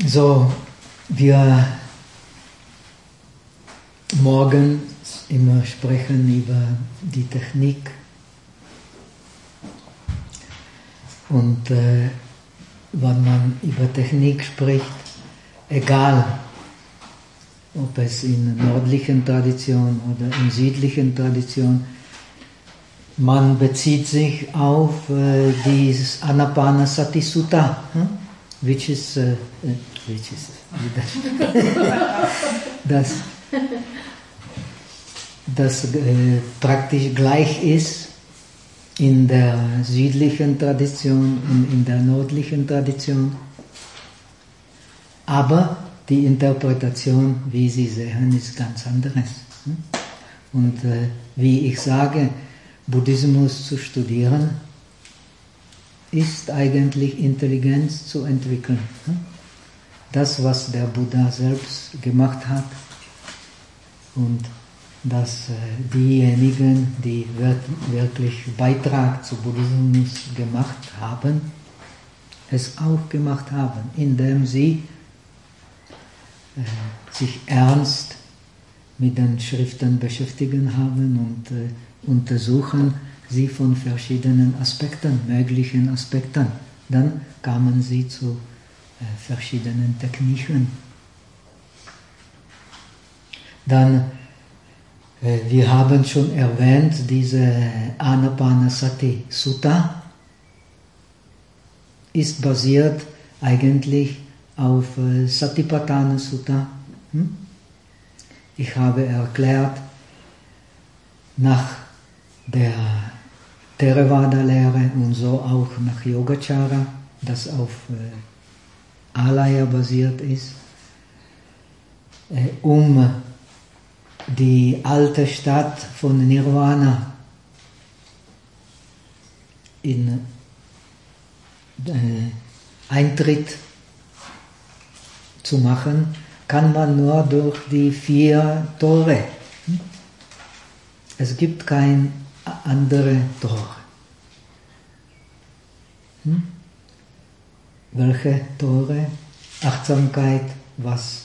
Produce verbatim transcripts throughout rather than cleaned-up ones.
So, wir morgens immer sprechen über die Technik und äh, wenn man über Technik spricht, egal ob es in der nördlichen Tradition oder in der südlichen Tradition, man bezieht sich auf äh, dieses Anapanasati Sutta, hm? which is, äh, which is das, das äh, praktisch gleich ist in der südlichen Tradition und in der nördlichen Tradition, aber die Interpretation, wie Sie sehen, ist ganz anderes. Und äh, wie ich sage, Buddhismus zu studieren, ist eigentlich Intelligenz zu entwickeln. Das, was der Buddha selbst gemacht hat und dass äh, diejenigen, die wirklich Beitrag zu Buddhismus gemacht haben, es auch gemacht haben, indem sie äh, sich ernst mit den Schriften beschäftigen haben und äh, untersuchen sie von verschiedenen Aspekten, möglichen Aspekten. Dann kamen sie zu äh, verschiedenen Techniken. Dann, äh, wir haben schon erwähnt, diese Anapanasati Sutta ist basiert eigentlich auf äh, Satipatthana Sutta. Hm? Ich habe erklärt, nach der Theravada-Lehre und so auch nach Yogacara, das auf äh, Alaya basiert ist, äh, um die alte Stadt von Nirvana in äh, Eintritt zu machen, kann man nur durch die vier Tore. Es gibt kein andere Tor. Hm? Welche Tore? Achtsamkeit, was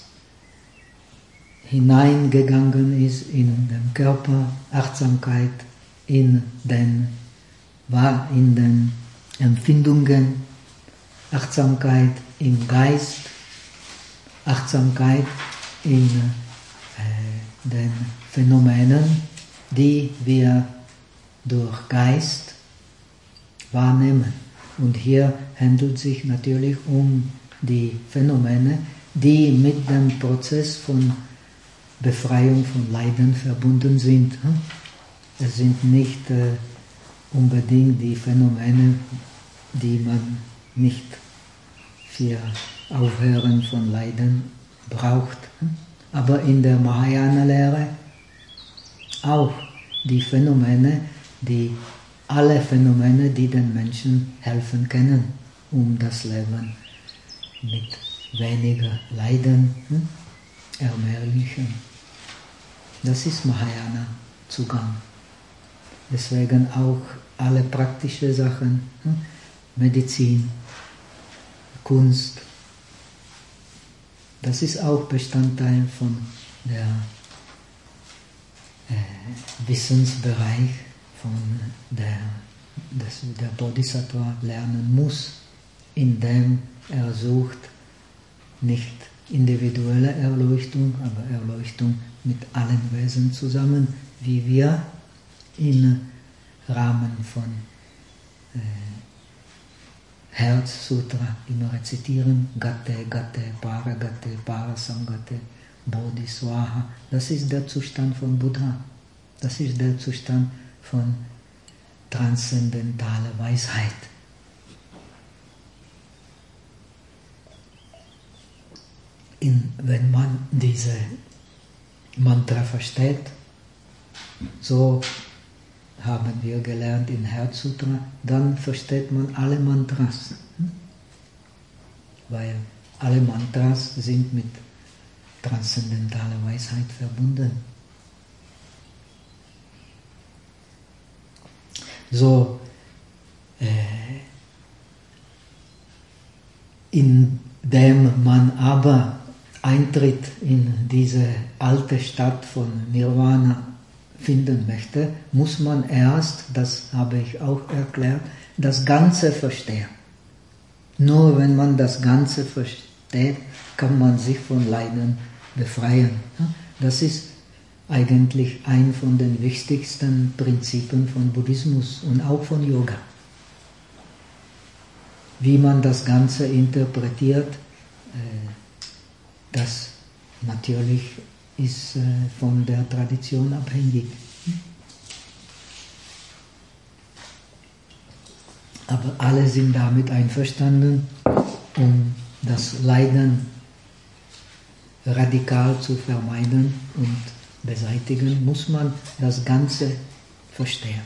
hineingegangen ist in den Körper, Achtsamkeit in den, in den Empfindungen, Achtsamkeit im Geist, Achtsamkeit in äh, den Phänomenen, die wir durch Geist wahrnehmen. Und hier handelt es sich natürlich um die Phänomene, die mit dem Prozess von Befreiung von Leiden verbunden sind. Es sind nicht äh, unbedingt die Phänomene, die man nicht für Aufhören von Leiden braucht. Aber in der Mahayana-Lehre auch die Phänomene, die alle Phänomene, die den Menschen helfen können, um das Leben mit weniger Leiden hm, ermöglichen. Das ist Mahayana-Zugang. Deswegen auch alle praktischen Sachen, hm, Medizin, Kunst, das ist auch Bestandteil von der äh, Wissensbereich, von der, das der Bodhisattva lernen muss, indem er sucht nicht individuelle Erleuchtung, aber Erleuchtung mit allen Wesen zusammen, wie wir im Rahmen von äh, Herzsutra immer rezitieren, Gatte, Gatte, Paragatte, Parasangate, Bodhiswaha. Das ist der Zustand von Buddha. Das ist der Zustand von transzendentaler Weisheit. In, wenn man diese Mantra versteht, so haben wir gelernt in Herzsutra, dann versteht man alle Mantras. Weil alle Mantras sind mit transzendentaler Weisheit verbunden. So, äh, in dem man aber Eintritt in diese alte Stadt von Nirvana finden möchte, muss man erst, das habe ich auch erklärt, das Ganze verstehen. Nur wenn man das Ganze versteht, kann man sich von Leiden befreien. Das ist eigentlich ein von den wichtigsten Prinzipien von Buddhismus und auch von Yoga. Wie man das Ganze interpretiert, das natürlich ist von der Tradition abhängig. Aber alle sind damit einverstanden, um das Leiden radikal zu vermeiden und beseitigen, muss man das Ganze verstehen.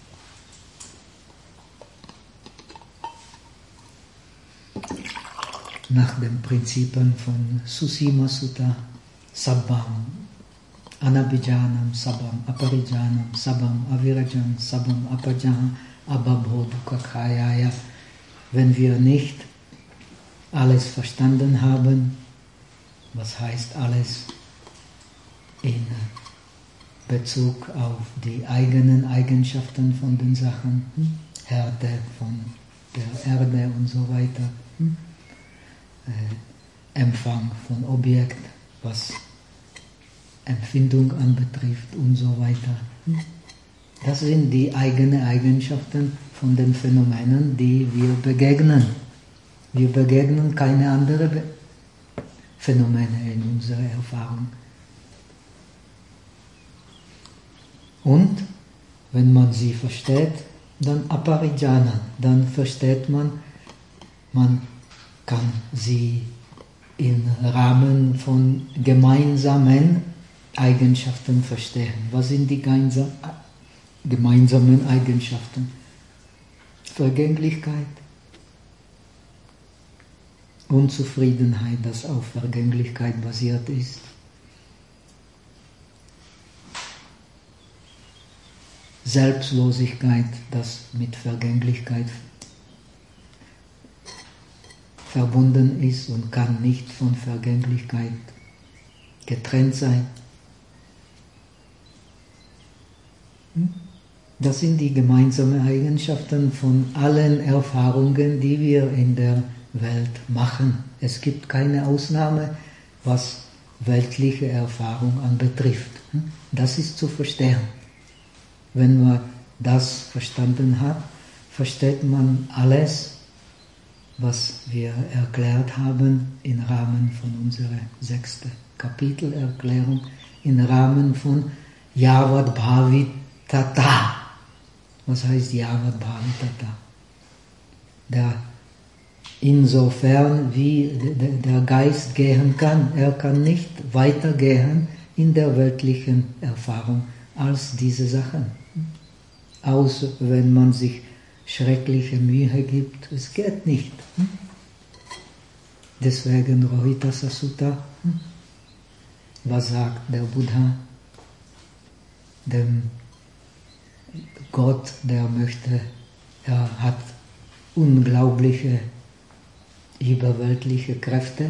Nach den Prinzipien von Susima Sutta, Sabbam, Anabhijanam, Sabbam, Aparijanam, Sabbam, Avirajam, Sabbam, Apajam, Ababhodukakayaya. Wenn wir nicht alles verstanden haben, was heißt alles in Bezug auf die eigenen Eigenschaften von den Sachen, hm? Härte von der Erde und so weiter, hm? äh, Empfang von Objekt, was Empfindung anbetrifft und so weiter. Hm? Das sind die eigenen Eigenschaften von den Phänomenen, die wir begegnen. Wir begegnen keine anderen Be- Phänomene in unserer Erfahrung. Und wenn man sie versteht, dann Aparijana, dann versteht man, man kann sie im Rahmen von gemeinsamen Eigenschaften verstehen. Was sind die gemeinsamen Eigenschaften? Vergänglichkeit, Unzufriedenheit, das auf Vergänglichkeit basiert ist. Selbstlosigkeit, das mit Vergänglichkeit verbunden ist und kann nicht von Vergänglichkeit getrennt sein. Das sind die gemeinsamen Eigenschaften von allen Erfahrungen, die wir in der Welt machen. Es gibt keine Ausnahme, was weltliche Erfahrung anbetrifft. Das ist zu verstehen. Wenn man das verstanden hat, versteht man alles, was wir erklärt haben im Rahmen von unserer sechsten Kapitelerklärung, im Rahmen von Yavat Bhavitata. Was heißt Yavat Bhavitata? Der insofern wie der Geist gehen kann, er kann nicht weitergehen in der weltlichen Erfahrung als diese Sachen. Außer wenn man sich schreckliche Mühe gibt, es geht nicht. Deswegen Rohitassa Sutta, was sagt der Buddha? Dem Gott, der möchte, er hat unglaubliche, überweltliche Kräfte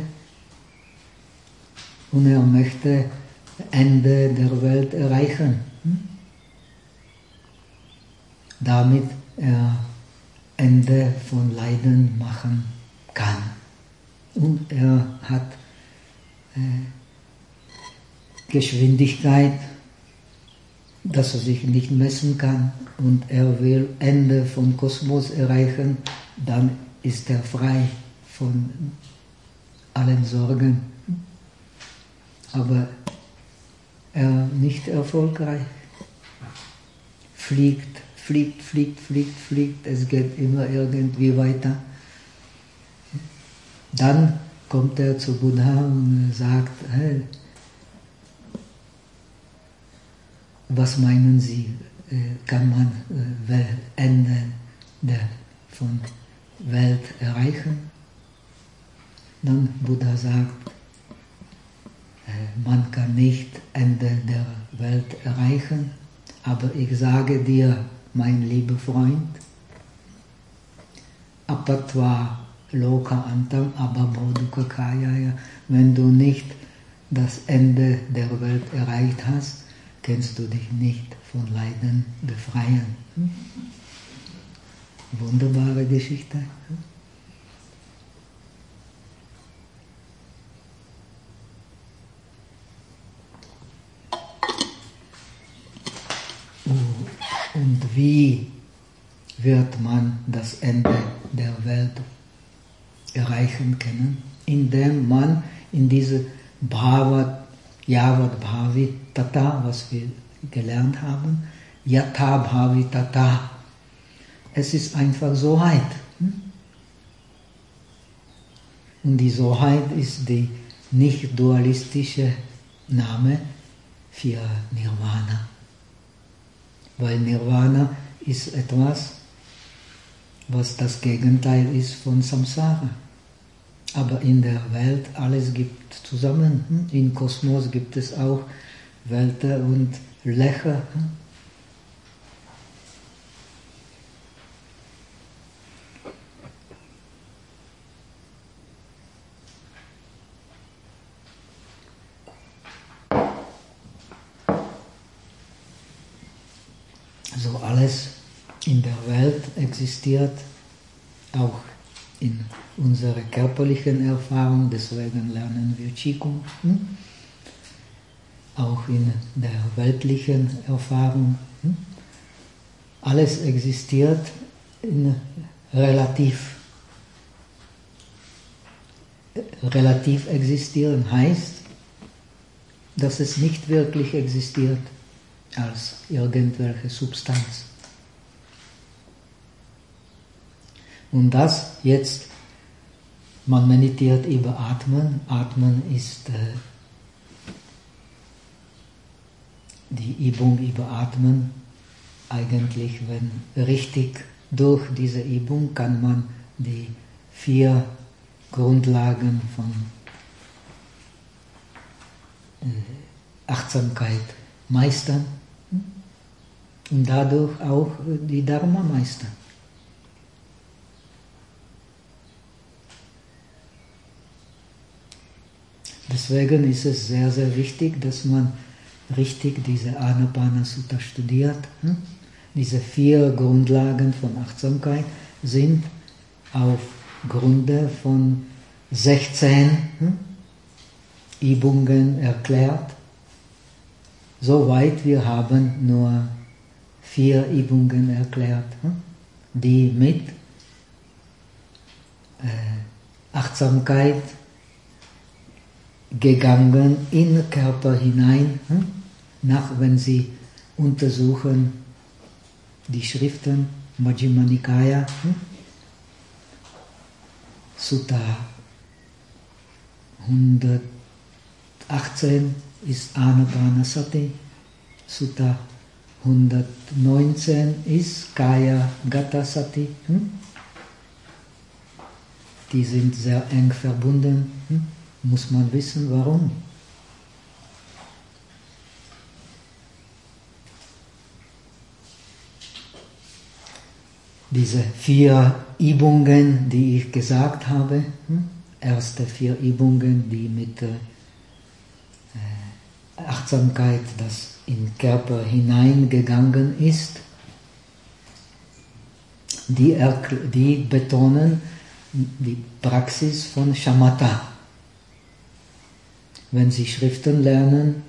und er möchte Ende der Welt erreichen. Damit er Ende von Leiden machen kann. Und er hat äh, Geschwindigkeit, dass er sich nicht messen kann, und er will Ende vom Kosmos erreichen, dann ist er frei von allen Sorgen. Aber er nicht erfolgreich. Fliegt, fliegt, fliegt, fliegt, fliegt, es geht immer irgendwie weiter. Dann kommt er zu Buddha und sagt, hey, was meinen Sie, kann man Ende der von Welt erreichen? Dann Buddha sagt, man kann nicht Ende der Welt erreichen, aber ich sage dir, mein lieber Freund, Apatva Loka Antam Abhabodhuka Kayaya. Wenn du nicht das Ende der Welt erreicht hast, kannst du dich nicht von Leiden befreien. Hm? Wunderbare Geschichte. Hm? Und wie wird man das Ende der Welt erreichen können? Indem man in diese Bhava, Yavat Bhavi Tata, was wir gelernt haben, Yatha Bhavi Tata. Es ist einfach Soheit. Und die Soheit ist die nicht dualistische Name für Nirvana. Weil Nirvana ist etwas, was das Gegenteil ist von Samsara. Aber in der Welt alles gibt zusammen. Im Kosmos gibt es auch Welten und Löcher. So alles in der Welt existiert, auch in unserer körperlichen Erfahrung, deswegen lernen wir Qigong. Hm? Auch in der weltlichen Erfahrung. Hm? Alles existiert in relativ. Relativ existieren heißt, dass es nicht wirklich existiert als irgendwelche Substanz. Und das jetzt, man meditiert über Atmen. Atmen ist äh, die Übung über Atmen. Eigentlich, wenn richtig durch diese Übung kann man die vier Grundlagen von äh, Achtsamkeit meistern und dadurch auch die Dharma meistern. Deswegen ist es sehr, sehr wichtig, dass man richtig diese Anapanasutta studiert. Diese vier Grundlagen von Achtsamkeit sind auf Grunde von sechzehn Übungen erklärt. Soweit wir haben nur vier Übungen erklärt, die mit Achtsamkeit gegangen in den Körper hinein, nach wenn Sie untersuchen die Schriften Majjhima Nikaya, Sutta hundertachtzehn ist Anapanasati, Sutta hundertneunzehn ist Kaya Gata Sati. Die sind sehr eng verbunden. Muss man wissen, warum. Diese vier Übungen, die ich gesagt habe, erste vier Übungen, die mit äh, Achtsamkeit, das in den Körper hineingegangen ist, die, die betonen die Praxis von Shamatha. Wenn Sie Schriften lernen,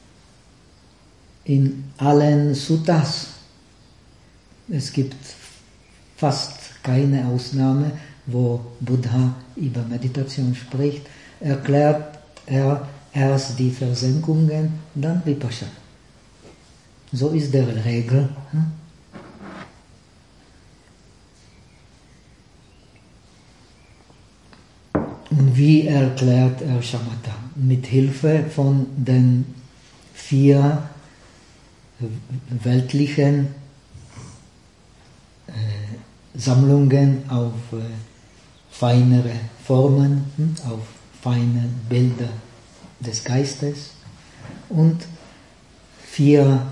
in allen Suttas, es gibt fast keine Ausnahme, wo Buddha über Meditation spricht, erklärt er erst die Versenkungen, dann Vipassana. So ist der Regel. Und wie erklärt er Shamatha? Mit Hilfe von den vier weltlichen äh, Sammlungen auf äh, feinere Formen, auf feine Bilder des Geistes und vier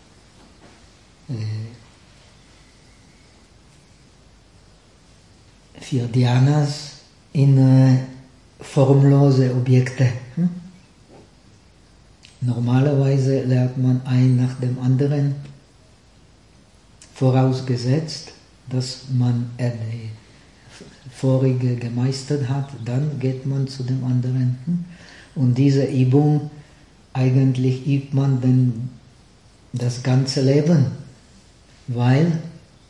äh, für Dhyanas in äh, formlose Objekte. Hm? Normalerweise lernt man ein nach dem anderen, vorausgesetzt, dass man äh, die vorige gemeistert hat, dann geht man zu dem anderen. Hm? Und diese Übung, eigentlich übt man den, das ganze Leben, weil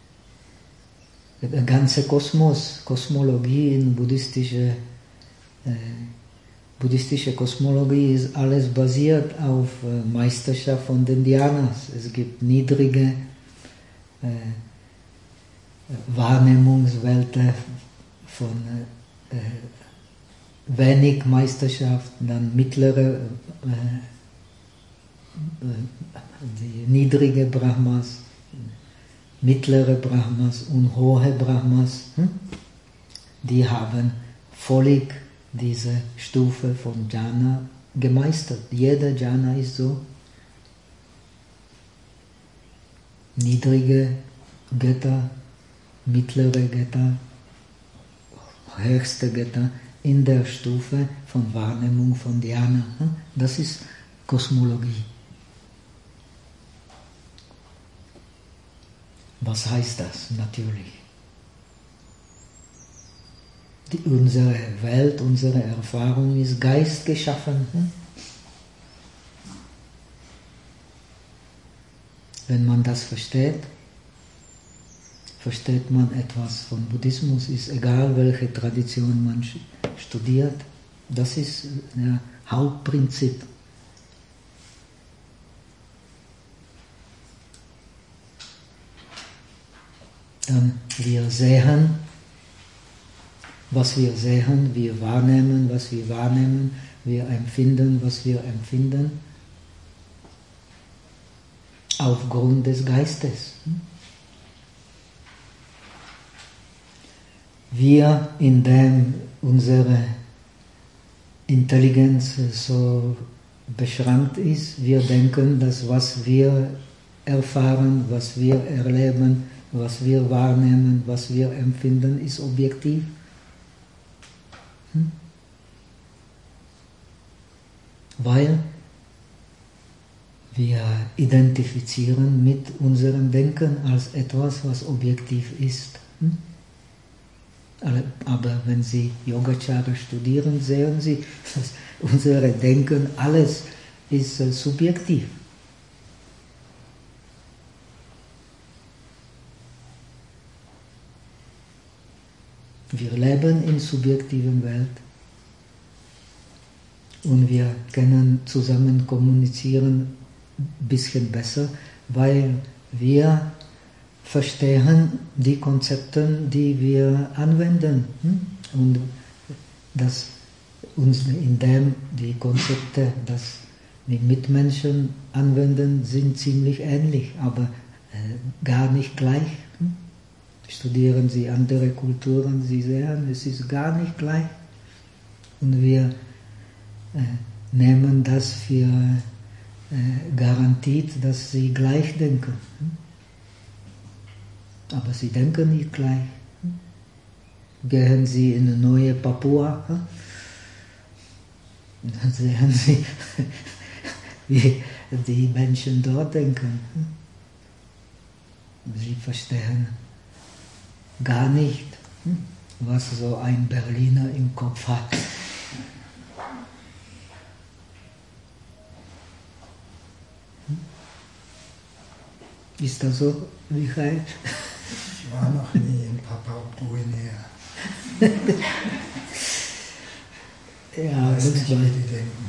der ganze Kosmos, Kosmologie in buddhistische, äh, buddhistische Kosmologie ist alles basiert auf äh, Meisterschaft von den Dhyanas. Es gibt niedrige äh, Wahrnehmungswelten von äh, wenig Meisterschaft, dann mittlere, äh, die niedrige Brahmas, mittlere Brahmas und hohe Brahmas, hm? Die haben völlig diese Stufe von Jhana gemeistert. Jeder Jhana ist so. Niedrige Götter, mittlere Götter, höchste Götter in der Stufe von Wahrnehmung von Dhyana. Das ist Kosmologie. Was heißt das? Natürlich. Die, unsere Welt, unsere Erfahrung ist geistgeschaffen. Wenn man das versteht, versteht man etwas von Buddhismus, ist egal, welche Tradition man studiert. Das ist das Hauptprinzip. Dann wir sehen, was wir sehen, wir wahrnehmen, was wir wahrnehmen, wir empfinden, was wir empfinden, aufgrund des Geistes. Wir, indem unsere Intelligenz so beschränkt ist, wir denken, dass was wir erfahren, was wir erleben, was wir wahrnehmen, was wir empfinden, ist objektiv. Hm? Weil wir identifizieren mit unserem Denken als etwas, was objektiv ist. Hm? Aber wenn Sie Yogacara studieren, sehen Sie, dass unser Denken, alles ist äh, subjektiv. Wir leben in subjektiven Welt und wir können zusammen kommunizieren ein bisschen besser, weil wir verstehen die Konzepte, die wir anwenden. Und dass uns, indem die Konzepte, das die Mitmenschen anwenden, sind ziemlich ähnlich, aber äh, gar nicht gleich. Studieren Sie andere Kulturen, Sie sehen, es ist gar nicht gleich. Und wir äh, nehmen das für äh, garantiert, dass Sie gleich denken. Aber sie denken nicht gleich. Gehen Sie in eine neue Papua, dann sehen Sie, wie die Menschen dort denken. Sie verstehen gar nicht, was so ein Berliner im Kopf hat. Ist das so, Michael? Ich war noch nie in Papua-Neuguinea. Ja, weiß nicht, wie die denken.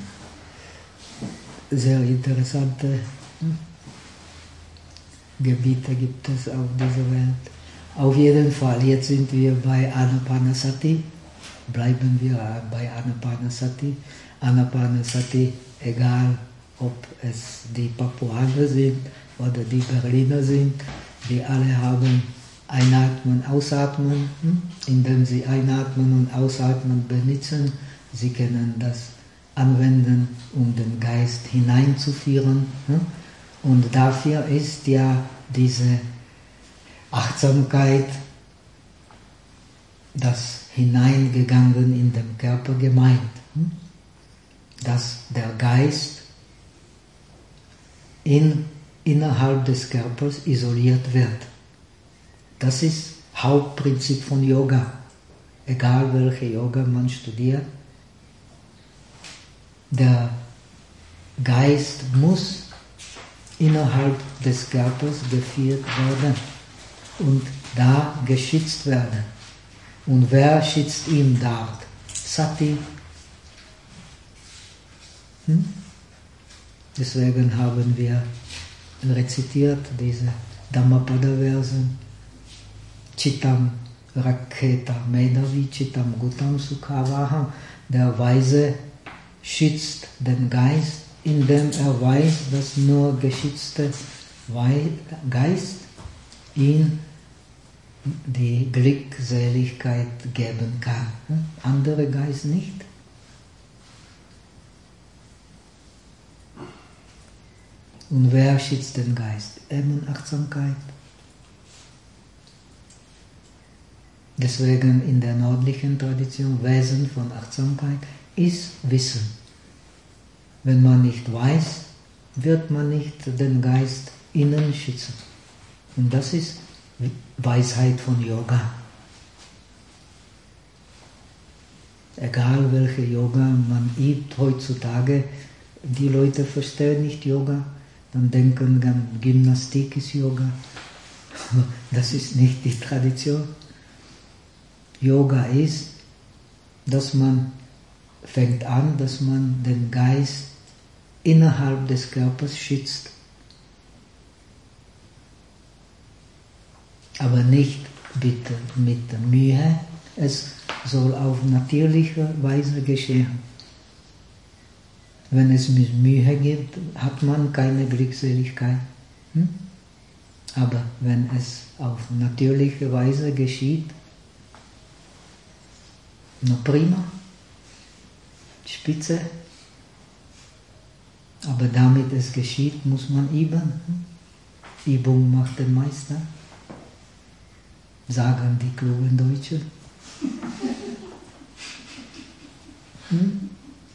Sehr interessante Gebiete gibt es auf dieser Welt. Auf jeden Fall, jetzt sind wir bei Anapanasati. Bleiben wir bei Anapanasati. Anapanasati, egal ob es die Papuaner sind oder die Berliner sind, die alle haben Einatmen, Ausatmen, indem sie Einatmen und Ausatmen benutzen. Sie können das anwenden, um den Geist hineinzuführen. Und dafür ist ja diese Achtsamkeit das Hineingegangen in den Körper gemeint, dass der Geist in, innerhalb des Körpers isoliert wird. Das ist Hauptprinzip von Yoga. Egal welche Yoga man studiert, der Geist muss innerhalb des Körpers geführt werden und da geschützt werden. Und wer schützt ihn dort? Sati. Hm? Deswegen haben wir rezitiert diese Dhammapada-Versen. Chittam Raketa Medavi Chittam Gutam Sukhavaham. Der Weise schützt den Geist, indem er weiß, dass nur geschützter Geist ihm die Glückseligkeit geben kann. Andere Geist nicht. Und wer schützt den Geist? Eben Achtsamkeit. Deswegen in der nördlichen Tradition, Wesen von Achtsamkeit ist Wissen. Wenn man nicht weiß, wird man nicht den Geist innen schützen. Und das ist Weisheit von Yoga. Egal welche Yoga man übt heutzutage, die Leute verstehen nicht Yoga, dann denken dann Gymnastik ist Yoga. Das ist nicht die Tradition. Yoga ist, dass man fängt an, dass man den Geist innerhalb des Körpers schützt. Aber nicht bitte mit Mühe, es soll auf natürliche Weise geschehen. Wenn es mit Mühe gibt, hat man keine Glückseligkeit. Hm? Aber wenn es auf natürliche Weise geschieht, na prima, spitze. Aber damit es geschieht, muss man üben. Übung macht den Meister, sagen die klugen Deutschen. Hm?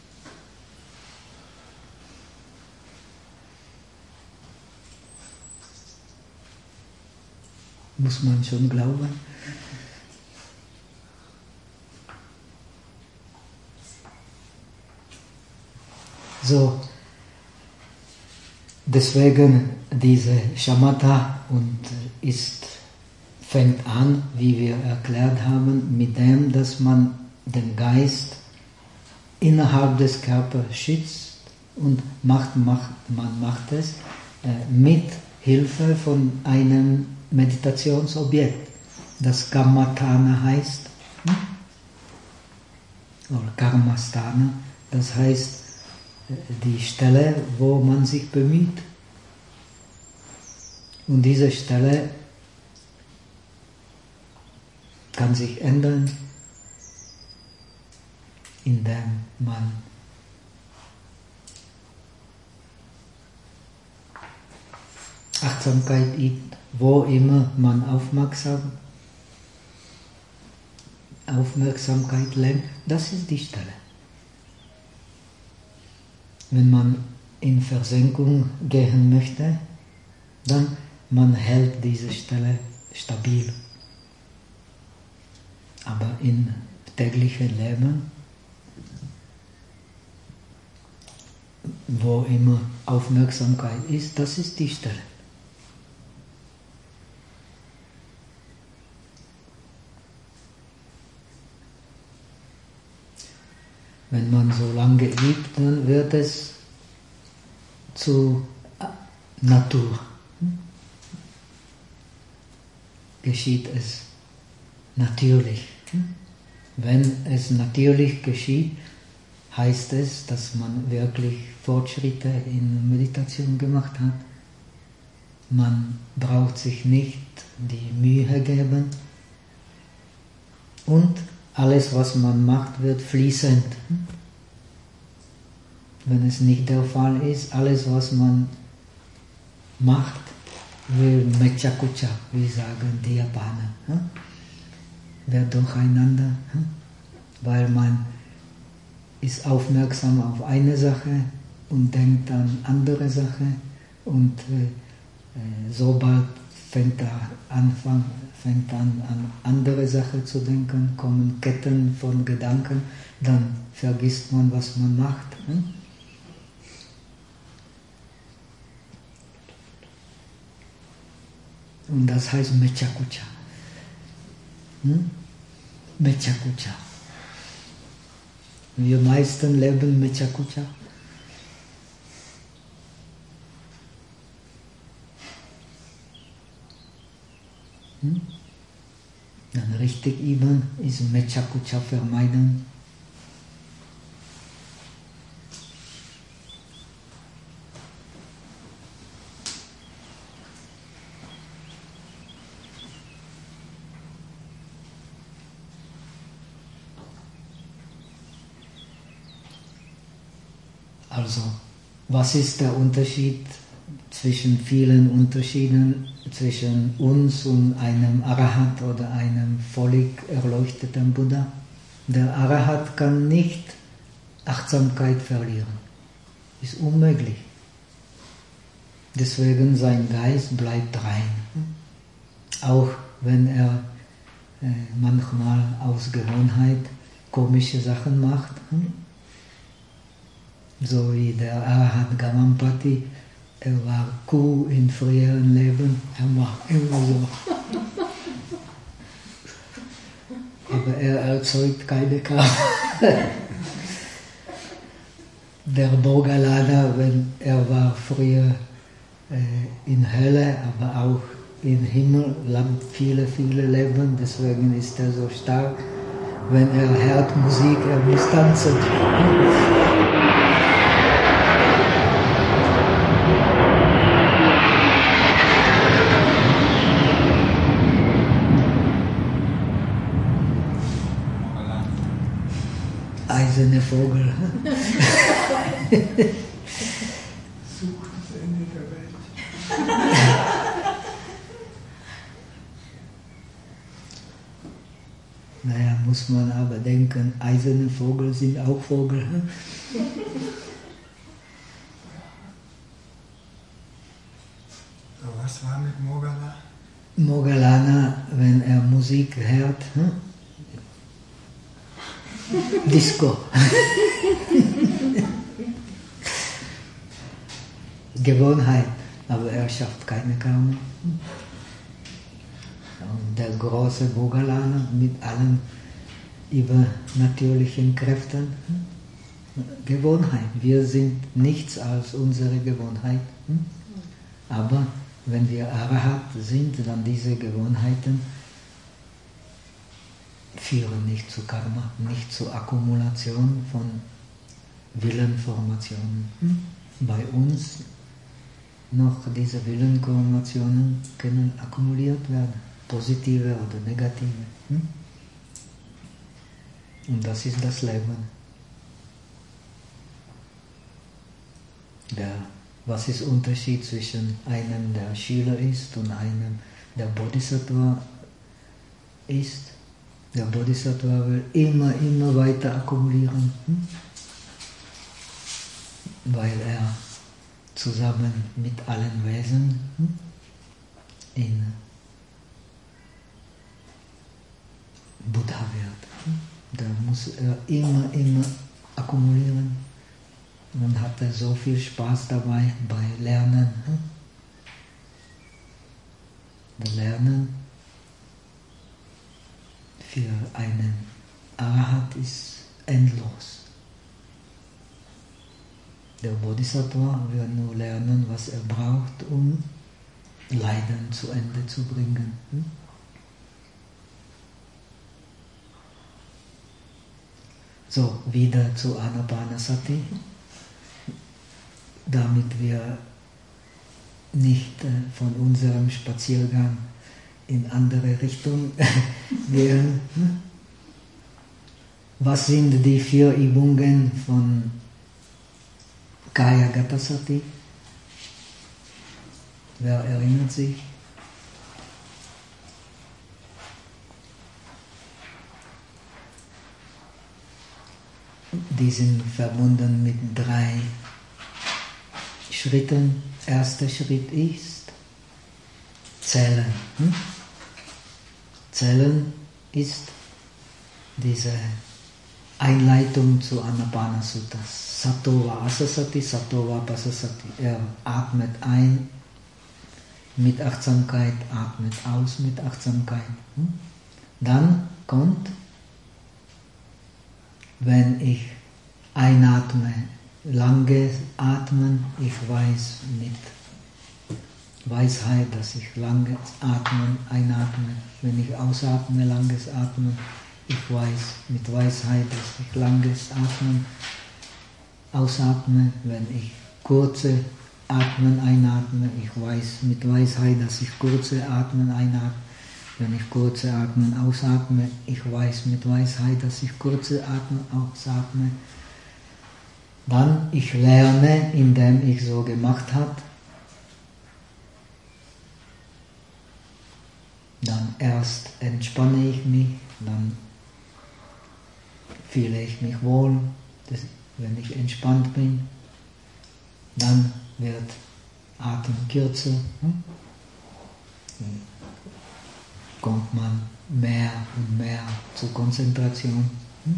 Muss man schon glauben. So, deswegen diese Shamatha und ist, fängt an, wie wir erklärt haben, mit dem, dass man den Geist innerhalb des Körpers schützt und macht, macht, man macht es äh, mit Hilfe von einem Meditationsobjekt, das Kammatthana heißt, hm? oder Karmasthana, das heißt die Stelle, wo man sich bemüht. Und diese Stelle kann sich ändern, indem man Achtsamkeit übt, wo immer man aufmerksam, Aufmerksamkeit lenkt, das ist die Stelle. Wenn man in Versenkung gehen möchte, dann man hält diese Stelle stabil. Aber im täglichen Leben, wo immer Aufmerksamkeit ist, das ist die Stelle. Wenn man so lange übt, dann wird es zu Natur. Geschieht es natürlich. Wenn es natürlich geschieht, heißt es, dass man wirklich Fortschritte in Meditation gemacht hat. Man braucht sich nicht die Mühe geben und alles, was man macht, wird fließend. Wenn es nicht der Fall ist, alles, was man macht, will Mechakucha, wie sagen die Japaner. wird durcheinander, weil man ist aufmerksam auf eine Sache und denkt an andere Sache und äh, sobald fängt er Anfang, fängt an, an andere Sachen zu denken, kommen Ketten von Gedanken, dann vergisst man, was man macht. Hm? Und das heißt Mechakucha. Hm? Mechakucha. Wir meisten leben Mechakucha. Hm? Dann richtig üben ist Mechakucha vermeiden. Also, was ist der Unterschied zwischen vielen Unterschieden zwischen uns und einem Arahat oder einem völlig erleuchteten Buddha? Der Arahat kann nicht Achtsamkeit verlieren. Ist unmöglich. Deswegen sein Geist bleibt rein. Auch wenn er äh, manchmal aus Gewohnheit komische Sachen macht. So wie der Arahat Gamampati, er war Kuh in früheren Leben, er macht immer so. Aber er erzeugt keine Kraft. Der Moggallana, wenn er war früher äh, in Hölle, aber auch im Himmel, lang viele, viele Leben, deswegen ist er so stark. Wenn er hört Musik, er muss tanzen. Eiserne Vogel. Sucht das Ende der Welt. Naja, muss man aber denken, eiserne Vogel sind auch Vogel. So, was war mit Moggala? Moggallana, wenn er Musik hört, hm? Disco. Gewohnheit, aber er schafft keine Karma. Und der große Moggallana mit allen übernatürlichen Kräften. Gewohnheit. Wir sind nichts als unsere Gewohnheit. Aber wenn wir Arahat sind, dann diese Gewohnheiten führen nicht zu Karma, nicht zur Akkumulation von Willenformationen. Hm? Bei uns noch diese Willenformationen können akkumuliert werden, positive oder negative. Hm? Und das ist das Leben. Der, was ist der Unterschied zwischen einem, der Schüler ist und einem, der Bodhisattva ist? Der Bodhisattva will immer, immer weiter akkumulieren, hm? weil er zusammen mit allen Wesen hm? in Buddha wird. Hm? Da muss er immer, immer akkumulieren. Man hatte so viel Spaß dabei bei Lernen. Hm? Das Lernen für einen Arahat ist endlos. Der Bodhisattva wird nur lernen, was er braucht, um Leiden zu Ende zu bringen. Hm? So, wieder zu Anapanasati, damit wir nicht äh, von unserem Spaziergang in andere Richtung gehen. Was sind die vier Übungen von Kaya Gata Sati? Wer erinnert sich? die sind verbunden mit drei Schritten. Erster Schritt ist Zählen. Hm? Zählen ist diese Einleitung zu Anapanasutta. Sattva Asasati, Sattva Pasasati. Er atmet ein mit Achtsamkeit, atmet aus mit Achtsamkeit. Hm? Dann kommt, wenn ich einatme, lange atmen, ich weiß mit Weisheit, dass ich langes Atmen einatme. Wenn ich ausatme, langes Atmen, ich weiß mit Weisheit, dass ich langes Atmen ausatme. Wenn ich kurze Atmen einatme, ich weiß mit Weisheit, dass ich kurze Atmen einatme. Wenn ich kurze Atmen ausatme, ich weiß mit Weisheit, dass ich kurze Atmen ausatme. Dann ich lerne, indem ich so gemacht habe. Dann erst entspanne ich mich, dann fühle ich mich wohl, das, wenn ich entspannt bin. Dann wird Atem kürzer. Hm? Kommt man mehr und mehr zur Konzentration. Hm?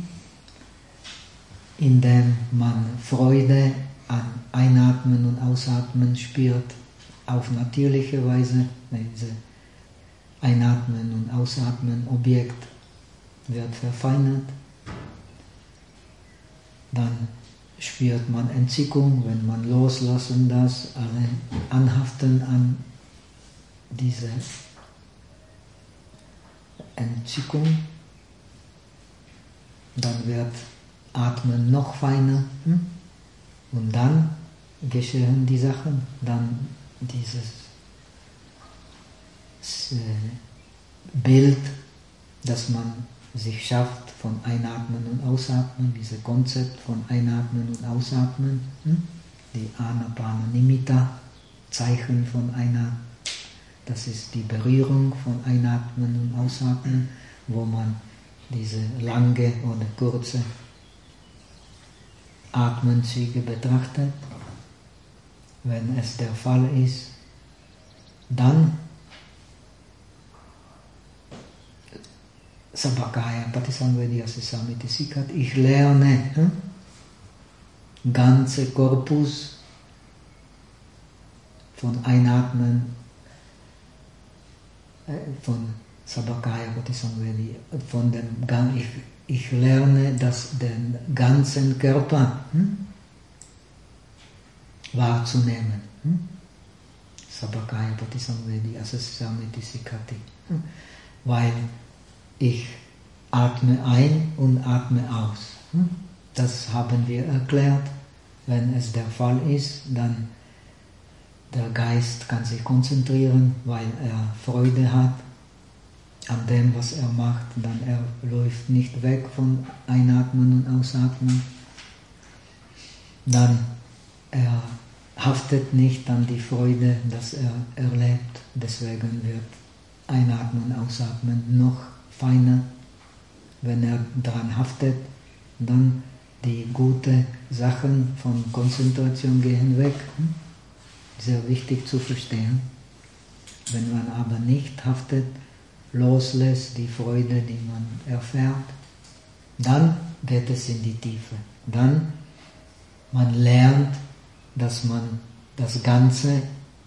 Indem man Freude an Einatmen und Ausatmen spürt, auf natürliche Weise. Diese Einatmen und Ausatmen Objekt wird verfeinert. Dann spürt man Entzückung, wenn man loslassen das, alle anhaften an diese Entzückung. Dann wird Atmen noch feiner. Hm? Und dann geschehen die Sachen. Dann dieses Bild, das man sich schafft von Einatmen und Ausatmen, dieses Konzept von Einatmen und Ausatmen, hm? Die Anapananimitta, Zeichen von Einatmen, das ist die Berührung von Einatmen und Ausatmen, wo man diese lange oder kurze Atmenzüge betrachtet. Wenn es der Fall ist, dann Sabakaya Patisangvedya Sesamiti Sikat. Ich lerne hm? ganze Korpus von Einatmen, äh, von Sabakaya Patisangvedya, von dem ich, ich lerne das, den ganzen Körper hm? wahrzunehmen. Hm? Sabakaya Patisangvedya Sesamiti Sikati. Hm? Weil ich atme ein und atme aus. Das haben wir erklärt. Wenn es der Fall ist, dann der Geist kann sich konzentrieren, weil er Freude hat an dem, was er macht. Dann er läuft nicht weg von Einatmen und Ausatmen. Dann er haftet nicht an die Freude, dass er erlebt. Deswegen wird Einatmen und Ausatmen noch feiner, wenn er daran haftet, dann die guten Sachen von Konzentration gehen weg. Sehr wichtig zu verstehen. Wenn man aber nicht haftet, loslässt die Freude, die man erfährt, dann geht es in die Tiefe. Dann man lernt, dass man das Ganze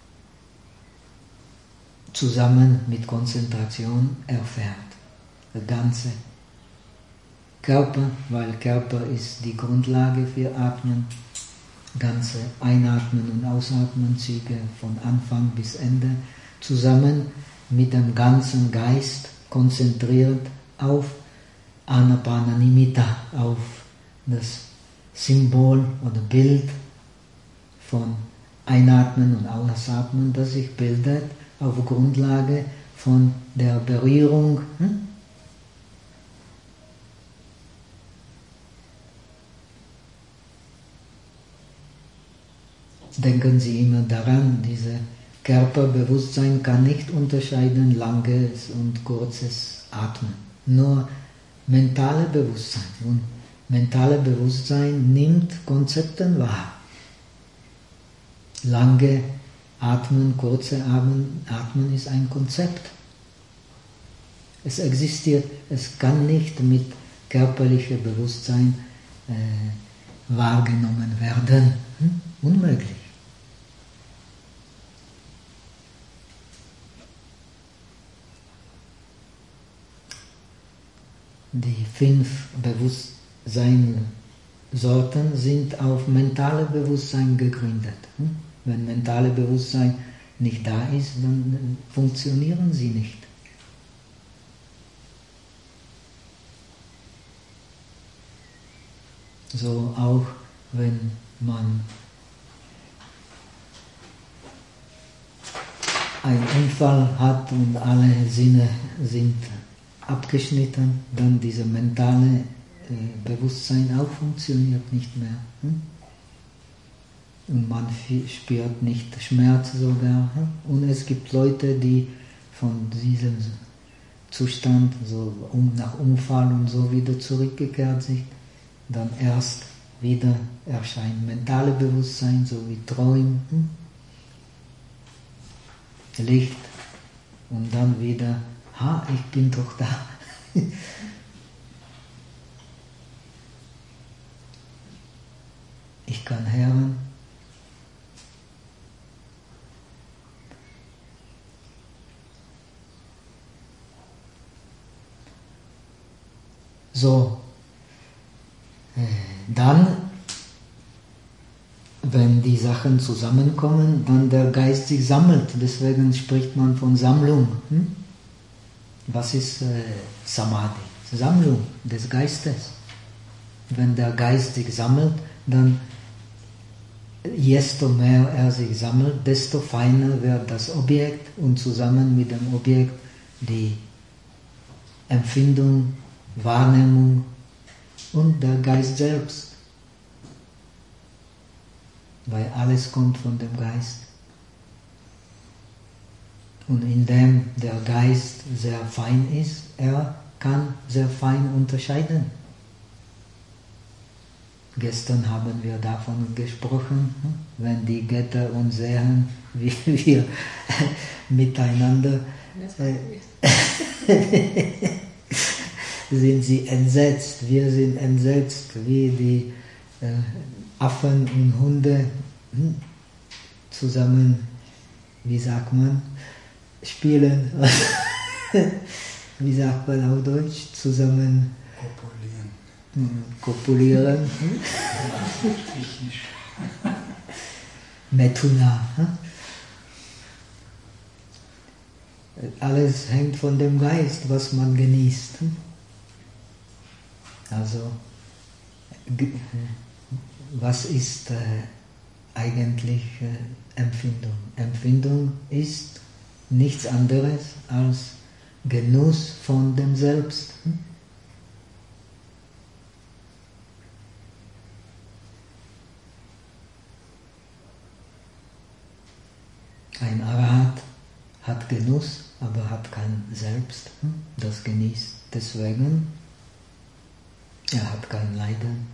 zusammen mit Konzentration erfährt. Der ganze Körper, weil Körper ist die Grundlage für Atmen, ganze Einatmen und Ausatmen, Züge von Anfang bis Ende, zusammen mit dem ganzen Geist konzentriert auf Anapananimitta, auf das Symbol oder Bild von Einatmen und Ausatmen, das sich bildet auf Grundlage von der Berührung. Hm? Denken Sie immer daran, dieses Körperbewusstsein kann nicht unterscheiden langes und kurzes Atmen. Nur mentale Bewusstsein. Und mentale Bewusstsein nimmt Konzepte wahr. Lange Atmen, kurze Atmen, Atmen ist ein Konzept. Es existiert, es kann nicht mit körperlichem Bewusstsein äh, wahrgenommen werden. Hm? Unmöglich. Die fünf Bewusstseinsorten sind auf mentale Bewusstsein gegründet. Hm? Wenn mentale Bewusstsein nicht da ist, dann funktionieren sie nicht. So auch wenn man einen Unfall hat und alle Sinne sind abgeschnitten, dann dieses mentale äh, Bewusstsein auch funktioniert nicht mehr. Hm? Und man spürt nicht Schmerz sogar. Hm? Und es gibt Leute, die von diesem Zustand, so um, nach Unfall und so wieder zurückgekehrt sind, dann erst wieder erscheint mentale Bewusstsein, so wie Träumen, hm? Licht und dann wieder, ha, ich bin doch da. Ich kann hören. So, äh, dann, wenn die Sachen zusammenkommen, dann der Geist sich sammelt. Deswegen spricht man von Sammlung. Hm? Was ist äh, Samadhi? Sammlung des Geistes. Wenn der Geist sich sammelt, dann desto mehr er sich sammelt, desto feiner wird das Objekt und zusammen mit dem Objekt die Empfindung, Wahrnehmung und der Geist selbst. Weil alles kommt von dem Geist. Und indem der Geist sehr fein ist, er kann sehr fein unterscheiden. Gestern haben wir davon gesprochen, wenn die Götter uns sehen, wie wir miteinander äh, sind sie entsetzt. Wir sind entsetzt, wie die äh, Affen und Hunde hm, zusammen, wie sagt man, spielen. Wie sagt man auf Deutsch? Zusammen kopulieren. Kopulieren. Metuna. Hm? Alles hängt von dem Geist, was man genießt. Hm? Also, was ist äh, eigentlich äh, Empfindung? Empfindung ist nichts anderes als Genuss von dem Selbst. Hm? Ein Arahat hat Genuss, aber hat kein Selbst, hm? das genießt. Deswegen, er hat kein Leiden.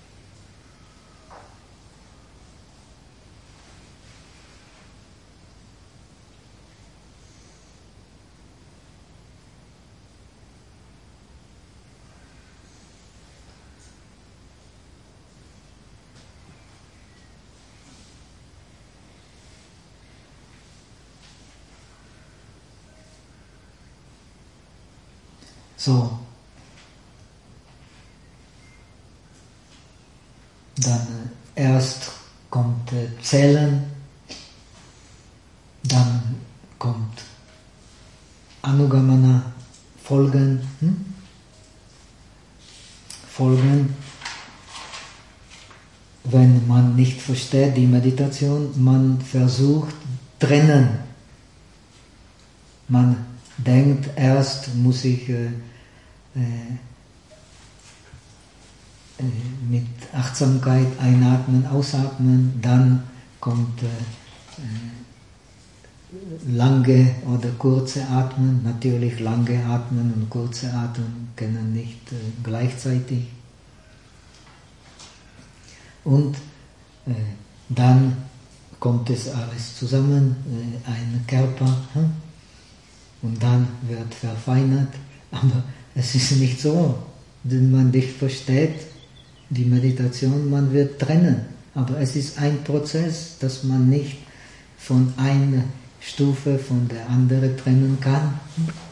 So, dann erst kommt äh, Zählen, dann kommt Anugamana, Folgen, hm? Folgen, wenn man nicht versteht die Meditation, man versucht trennen. Man denkt, erst muss ich äh, äh, mit Achtsamkeit einatmen, ausatmen, dann kommt äh, äh, lange oder kurze Atmen. Natürlich lange Atmen und kurze Atmen können nicht äh, gleichzeitig und äh, dann kommt es alles zusammen, äh, ein Körper, hm? Und dann wird verfeinert, aber es ist nicht so, wenn man dich versteht, die Meditation, man wird trennen, aber es ist ein Prozess, dass man nicht von einer Stufe von der anderen trennen kann.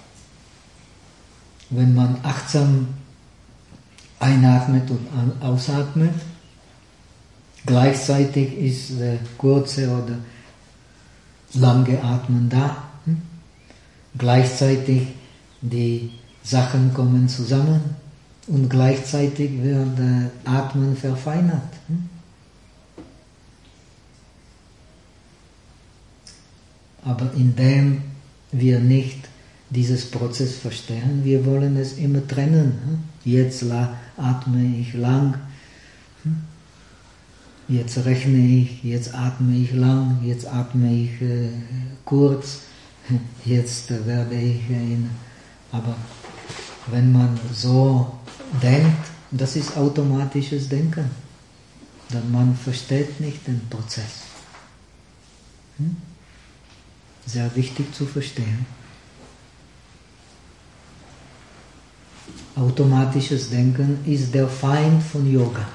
Wenn man achtsam einatmet und ausatmet, gleichzeitig ist der kurze oder lange Atmen da, gleichzeitig die Sachen kommen zusammen und gleichzeitig wird der Atmen verfeinert. Aber indem wir nicht dieses Prozess verstehen, wir wollen es immer trennen. Jetzt atme ich lang, jetzt rechne ich, jetzt atme ich lang, jetzt atme ich äh, kurz, jetzt äh, werde ich in... Aber wenn man so denkt, das ist automatisches Denken, dann man versteht nicht den Prozess. Hm? Sehr wichtig zu verstehen. Automatisches Denken ist der Feind von Yoga.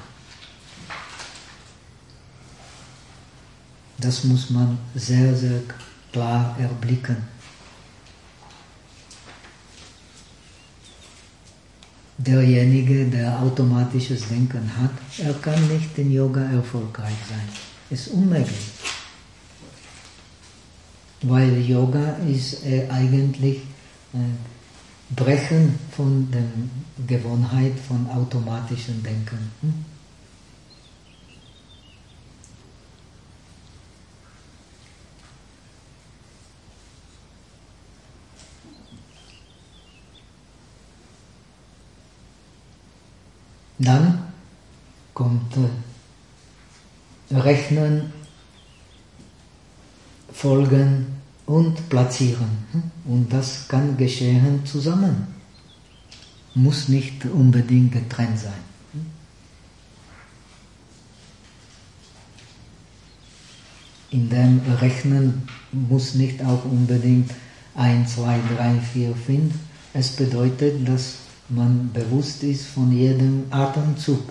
Das muss man sehr, sehr klar erblicken. Derjenige, der automatisches Denken hat, er kann nicht in Yoga erfolgreich sein. Ist unmöglich. Weil Yoga ist äh, eigentlich äh, Brechen von der Gewohnheit von automatischem Denken. Hm? Dann kommt äh, Rechnen, Folgen und Platzieren. Und das kann geschehen zusammen. Muss nicht unbedingt getrennt sein. In dem Rechnen muss nicht auch unbedingt eins, zwei, drei, vier, fünf. Es bedeutet, dass man bewusst ist von jedem Atemzug.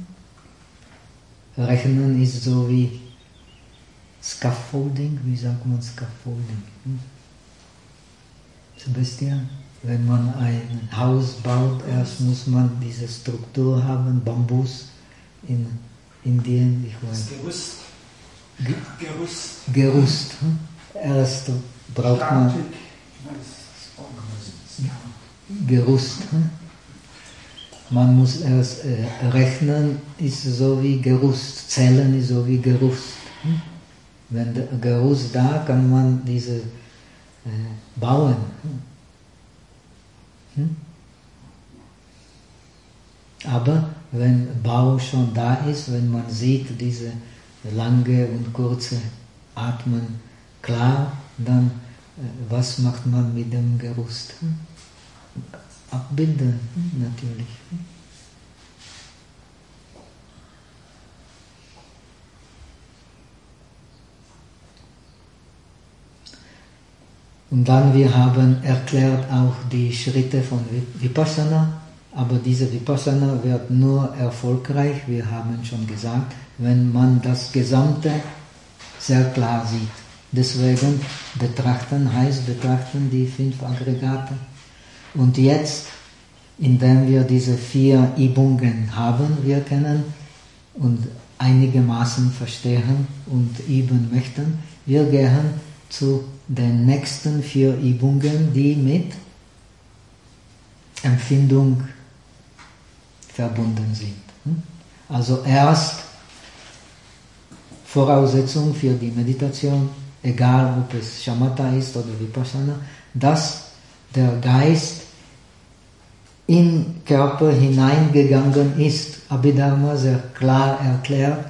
Rechnen ist so wie Scaffolding, wie sagt man Scaffolding? Sebastian, wenn man ein Haus baut, erst muss man diese Struktur haben, Bambus in Indien, ich weiß. Gerüst. Ge Gerüst. Gerüst. Erst braucht man Gerüst. Man muss erst äh, rechnen, ist so wie Gerüst, zählen ist so wie Gerüst. Wenn der Gerüst da, kann man diese äh, bauen. Hm? Aber wenn Bau schon da ist, wenn man sieht diese lange und kurze Atmen klar, dann äh, was macht man mit dem Gerüst? Hm? Abbilden, hm? Natürlich. Hm? Und dann wir haben erklärt auch die Schritte von Vipassana, aber diese Vipassana wird nur erfolgreich, wir haben schon gesagt, wenn man das Gesamte sehr klar sieht. Deswegen betrachten heißt betrachten die fünf Aggregate. Und jetzt, indem wir diese vier Übungen haben, wir können und einigermaßen verstehen und üben möchten, wir gehen zu den nächsten vier Übungen, die mit Empfindung verbunden sind. Also erst Voraussetzung für die Meditation, egal ob es Shamatha ist oder Vipassana, dass der Geist in Körper hineingegangen ist. Abhidharma sehr klar erklärt.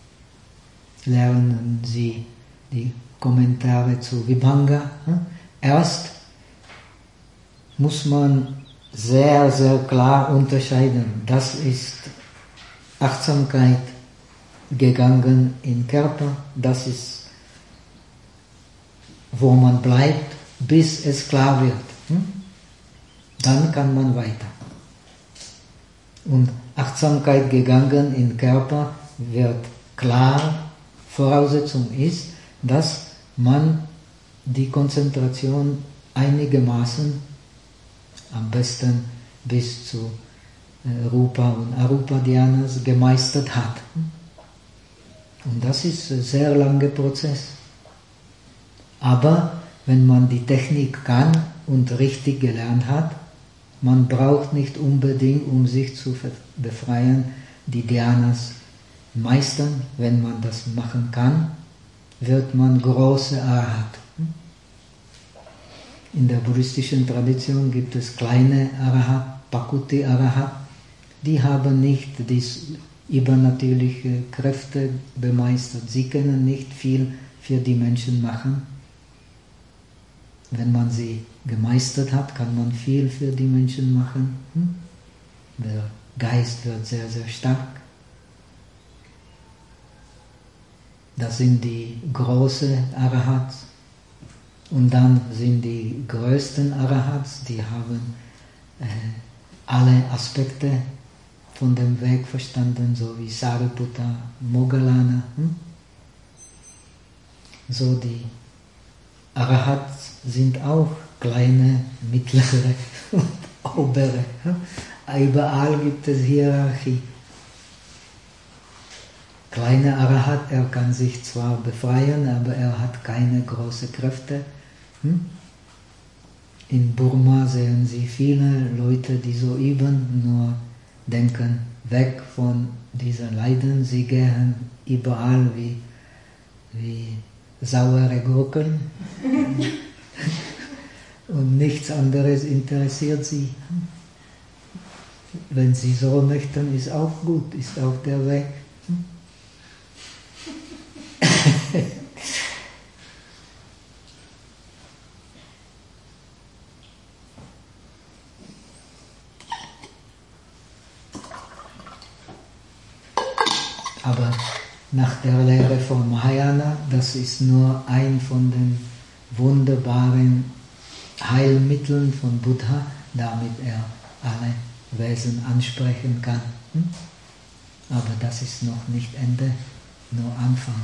Lernen Sie die Kommentare zu Vibhanga. Erst muss man sehr, sehr klar unterscheiden. Das ist Achtsamkeit gegangen in Körper, das ist, wo man bleibt, bis es klar wird. Hm? Dann kann man weiter. Und Achtsamkeit gegangen in Körper wird klar, Voraussetzung ist, dass man die Konzentration einigermaßen, am besten bis zu Rupa und Arupa Dhyanas gemeistert hat. Und das ist ein sehr langer Prozess. Aber wenn man die Technik kann und richtig gelernt hat, man braucht nicht unbedingt, um sich zu befreien, die Dhyanas meistern. Wenn man das machen kann, wird man große Arahat. In der buddhistischen Tradition gibt es kleine Arahat, Pakuti Arahat, die haben nicht diese übernatürliche Kräfte bemeistert. Sie können nicht viel für die Menschen machen. Wenn man sie gemeistert hat, kann man viel für die Menschen machen. Der Geist wird sehr, sehr stark. Das sind die großen Arahats. Und dann sind die größten Arahats, die haben äh, alle Aspekte von dem Weg verstanden, so wie Sariputta, Moggallana. Hm? So die Arahats sind auch kleine, mittlere und obere. Überall gibt es Hierarchie. Kleiner Arahat, er kann sich zwar befreien, aber er hat keine großen Kräfte. Hm? In Burma sehen Sie viele Leute, die so üben, nur denken weg von diesen Leiden. Sie gehen überall wie, wie saure Gurken und nichts anderes interessiert sie. Wenn sie so möchten, ist auch gut, ist auch der Weg. Aber nach der Lehre von Mahayana, das ist nur ein von den wunderbaren Heilmitteln von Buddha, damit er alle Wesen ansprechen kann. Aber das ist noch nicht Ende, nur Anfang.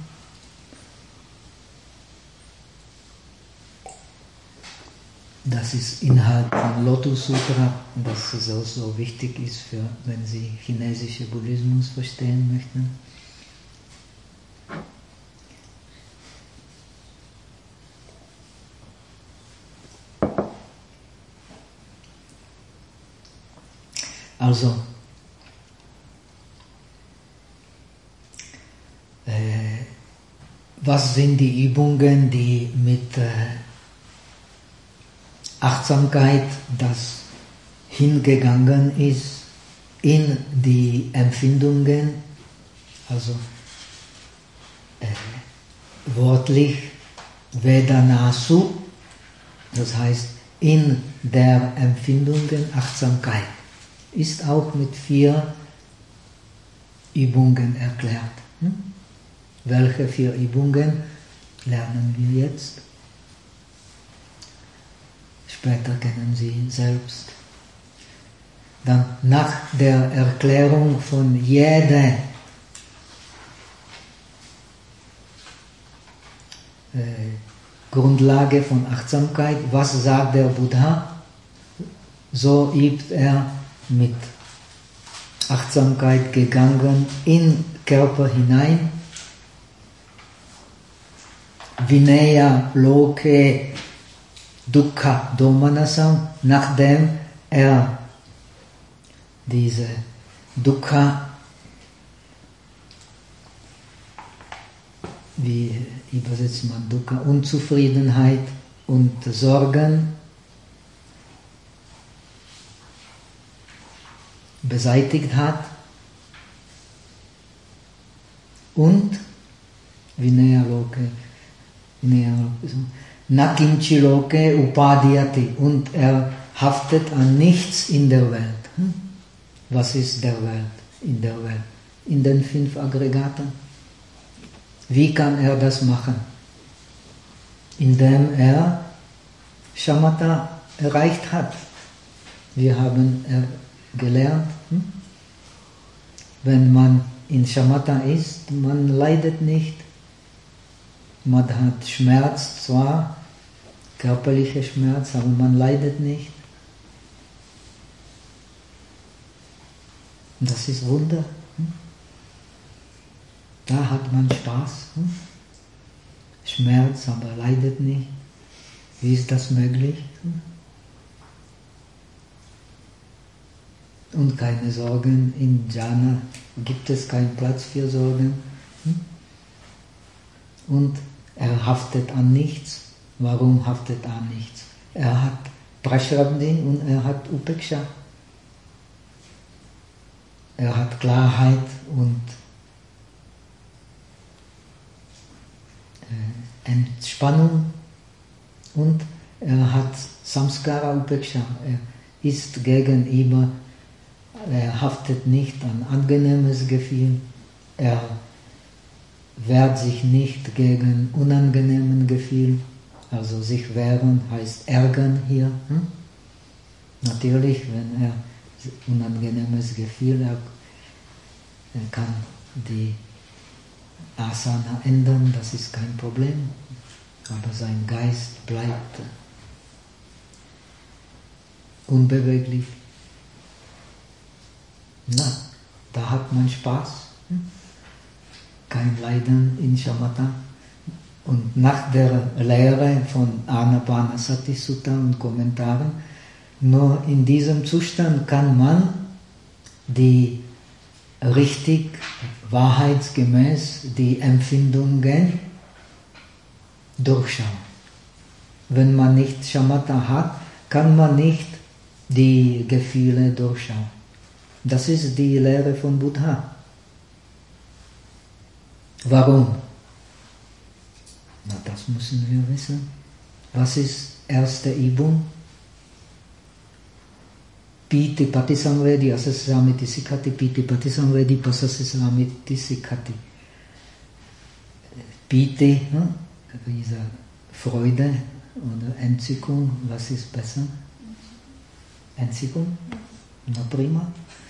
Das ist Inhalt von Lotus Sutra, das ist auch so wichtig ist, für, wenn Sie chinesischen Buddhismus verstehen möchten. Also, äh, was sind die Übungen, die mit äh, Achtsamkeit, das hingegangen ist in die Empfindungen, also äh, wortlich Vedanasu, das heißt in der Empfindungen Achtsamkeit, ist auch mit vier Übungen erklärt. Hm? Welche vier Übungen lernen wir jetzt? Später kennen Sie selbst. Dann nach der Erklärung von jeder äh, Grundlage von Achtsamkeit, was sagt der Buddha, so übt er mit Achtsamkeit gegangen in Körper hinein. Vinaya Loke Dukkha Domanasam, nachdem er diese Dukkha, wie übersetzt man Dukkha, Unzufriedenheit und Sorgen beseitigt hat und Vinaya Loke, Vinaya Loke, Nakinchi Loke Upadhyati, und er haftet an nichts in der Welt. Was ist der Welt? In der Welt in den fünf Aggregaten. Wie kann er das machen? Indem er Shamatha erreicht hat. Wir haben gelernt, hm? Wenn man in Shamatha ist, man leidet nicht. Man hat Schmerz, zwar körperlicher Schmerz, aber man leidet nicht. Das ist Wunder. Hm? Da hat man Spaß. Hm? Schmerz, aber leidet nicht. Wie ist das möglich? Hm? Und keine Sorgen. In Jhana gibt es keinen Platz für Sorgen. Hm? Und er haftet an nichts. Warum haftet er an nichts? Er hat Prashrabdhi und er hat Upeksha. Er hat Klarheit und Entspannung und er hat Samskara Upeksha. Er ist gegenüber, er haftet nicht an angenehmes Gefühl, er wehrt sich nicht gegen unangenehmen Gefühl. Also sich wehren heißt ärgern hier. Hm? Natürlich, wenn er unangenehmes Gefühl, er, er kann die Asana ändern, das ist kein Problem. Aber sein Geist bleibt unbeweglich. Na, da hat man Spaß. Hm? Kein Leiden in Shamatha. Und nach der Lehre von Anapanasati Sutta und Kommentaren, nur in diesem Zustand kann man die richtig, wahrheitsgemäß die Empfindungen durchschauen. Wenn man nicht Shamatha hat, kann man nicht die Gefühle durchschauen. Das ist die Lehre von Buddha. Warum? Na, das müssen wir wissen. Was ist erste Übung? Piti Patisamvedi Asasamiti Sikhati, Piti Patisamvedi Pasasamiti Sikhati. Piti, hm? Wie gesagt, Freude oder Entzückung, was ist besser? Entzückung? Na prima.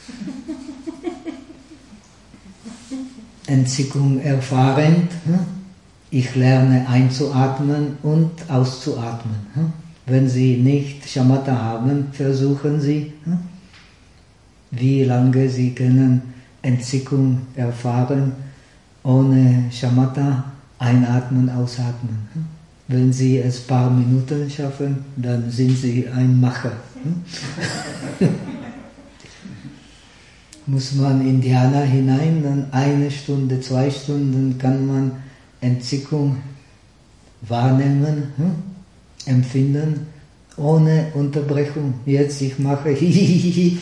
Entzückung erfahrend. Hm? Ich lerne einzuatmen und auszuatmen. Hm? Wenn Sie nicht Shamatha haben, versuchen Sie, hm? wie lange Sie können Entzückung erfahren, ohne Shamatha einatmen, ausatmen. Hm? Wenn Sie es ein paar Minuten schaffen, dann sind Sie ein Macher. Hm? Muss man in Dhyana hinein, dann eine Stunde, zwei Stunden kann man Entzückung wahrnehmen, hm? empfinden, ohne Unterbrechung. Jetzt ich mache hihihihi.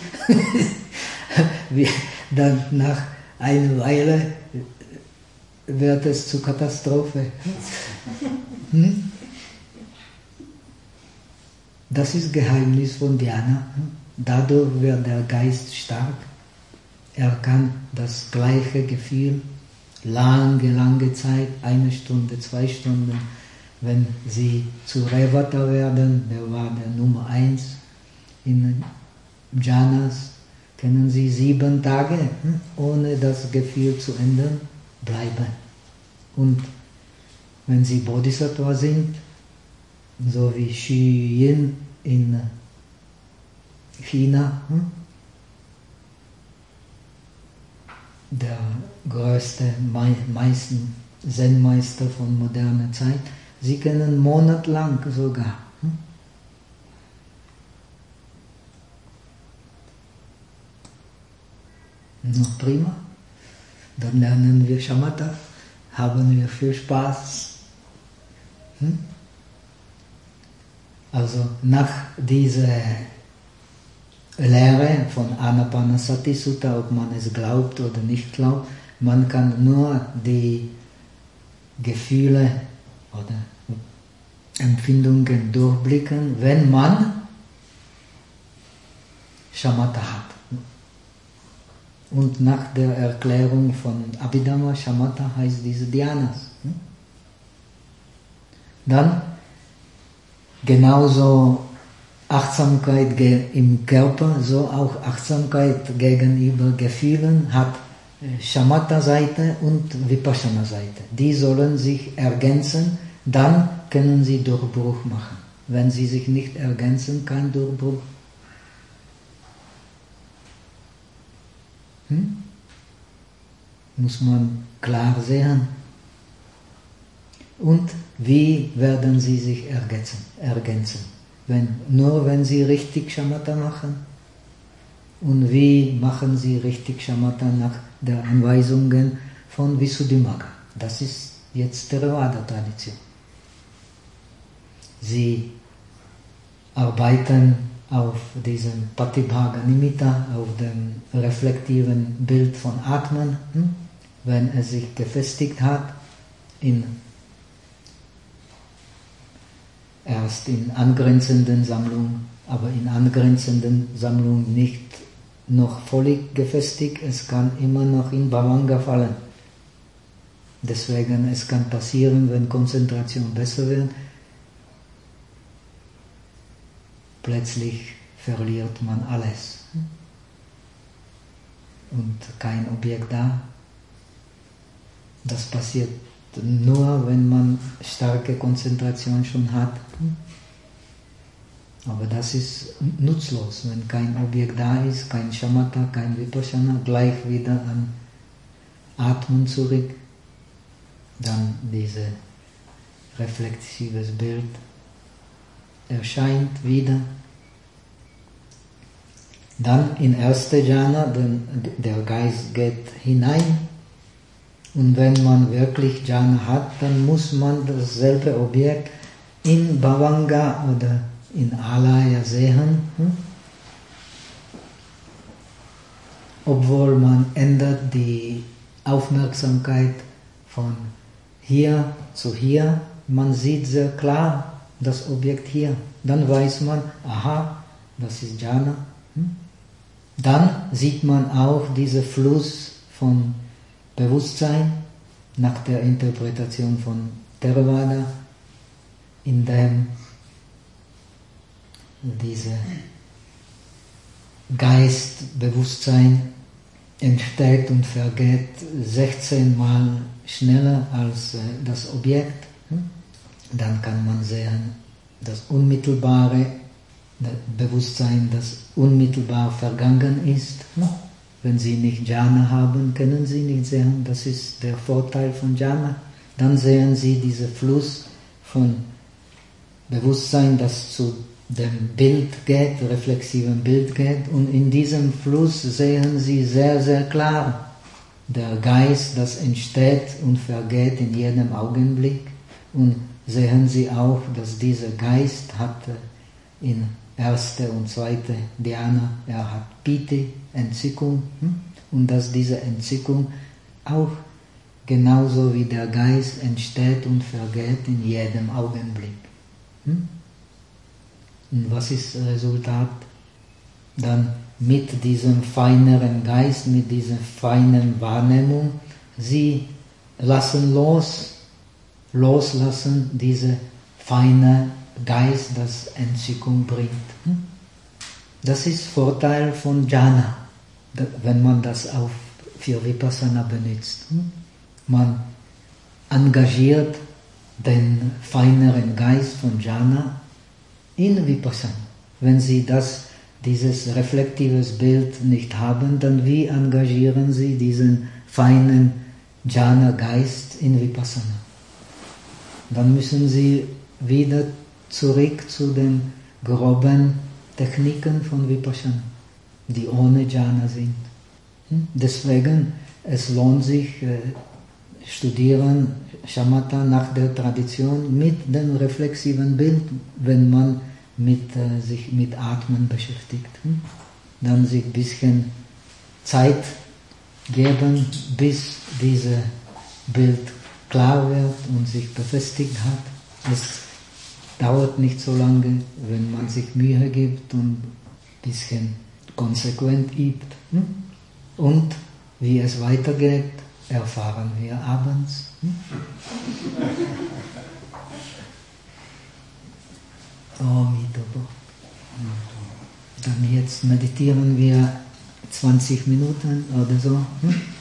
Dann nach einer Weile wird es zur Katastrophe. Hm? Das ist Geheimnis von Dhyana. Dadurch wird der Geist stark. Er kann das gleiche Gefühl lange, lange Zeit, eine Stunde, zwei Stunden, wenn Sie zu Revata werden, der war der Nummer eins in Jhanas, können Sie sieben Tage, hm, ohne das Gefühl zu ändern, bleiben. Und wenn Sie Bodhisattva sind, so wie Xu Yin in China, hm, der größte, meisten Zen-Meister von moderner Zeit, sie können monatelang sogar. Hm? Noch prima. Dann lernen wir Shamatha, haben wir viel Spaß. Hm? Also nach dieser Lehre von Anapanasati Sutta, ob man es glaubt oder nicht glaubt, man kann nur die Gefühle oder Empfindungen durchblicken, wenn man Shamatha hat. Und nach der Erklärung von Abhidhamma, Shamatha heißt diese Dhyanas. Dann genauso Achtsamkeit im Körper, so auch Achtsamkeit gegenüber Gefühlen hat Shamatha-Seite und Vipassana-Seite. Die sollen sich ergänzen, dann können sie Durchbruch machen. Wenn sie sich nicht ergänzen, kein Durchbruch. Hm? Muss man klar sehen. Und wie werden sie sich ergänzen? ergänzen? Wenn, nur wenn sie richtig Shamatha machen. Und wie machen sie richtig Shamatha nach der Anweisungen von Visuddhimagga? Das ist jetzt Theravada-Tradition. Sie arbeiten auf diesem Patibhaga Nimitta, auf dem reflektiven Bild von Atmen, hm? Wenn es sich gefestigt hat, in, erst in angrenzenden Sammlungen, aber in angrenzenden Sammlungen nicht noch völlig gefestigt, es kann immer noch in Bhavanga fallen. Deswegen, es kann passieren, wenn Konzentration besser wird, plötzlich verliert man alles. Und kein Objekt da. Das passiert nur, wenn man starke Konzentration schon hat. Aber das ist nutzlos, wenn kein Objekt da ist, kein Shamatha, kein Vipassana, gleich wieder an Atmen zurück, dann dieses reflexives Bild erscheint wieder. Dann in erste Jhana, der Geist geht hinein, und wenn man wirklich Jhana hat, dann muss man dasselbe Objekt in Bhavanga oder in Alaya sehen, hm? Obwohl man ändert die Aufmerksamkeit von hier zu hier, man sieht sehr klar das Objekt hier. Dann weiß man, aha, das ist Jhana. Hm? Dann sieht man auch diesen Fluss von Bewusstsein nach der Interpretation von Theravada, in dem diese Geistbewusstsein entsteht und vergeht sechzehn Mal schneller als das Objekt. Dann kann man sehen, das unmittelbare Bewusstsein, das unmittelbar vergangen ist. Wenn Sie nicht Jhana haben, können Sie nicht sehen, das ist der Vorteil von Jhana. Dann sehen Sie diesen Fluss von Bewusstsein, das zu dem Bild geht, reflexiven Bild geht, und in diesem Fluss sehen Sie sehr, sehr klar der Geist, das entsteht und vergeht in jedem Augenblick, und sehen Sie auch, dass dieser Geist hat in erste und zweite Dhyana, er hat Piti, Entzückung, und dass diese Entzückung auch genauso wie der Geist entsteht und vergeht in jedem Augenblick. Und was ist das Resultat? Dann mit diesem feineren Geist, mit dieser feinen Wahrnehmung, sie lassen los, loslassen diese feine Geist, das Entzückung bringt. Das ist Vorteil von Jhana, wenn man das auch für Vipassana benutzt. Man engagiert den feineren Geist von Jhana in Vipassana. Wenn Sie das, dieses reflektives Bild nicht haben, dann wie engagieren Sie diesen feinen Jhana-Geist in Vipassana? Dann müssen Sie wieder zurück zu den groben Techniken von Vipassana, die ohne Jhana sind. Deswegen, es lohnt sich, äh, studieren Shamatha nach der Tradition mit dem reflexiven Bild, wenn man mit, äh, sich mit Atmen beschäftigt. Dann sich ein bisschen Zeit geben, bis dieses Bild klar wird und sich befestigt hat. Es dauert nicht so lange, wenn man sich Mühe gibt und ein bisschen konsequent übt. Und wie es weitergeht, erfahren wir abends. Hm? Oh, Midobo. Dann jetzt meditieren wir zwanzig Minuten oder so. Hm?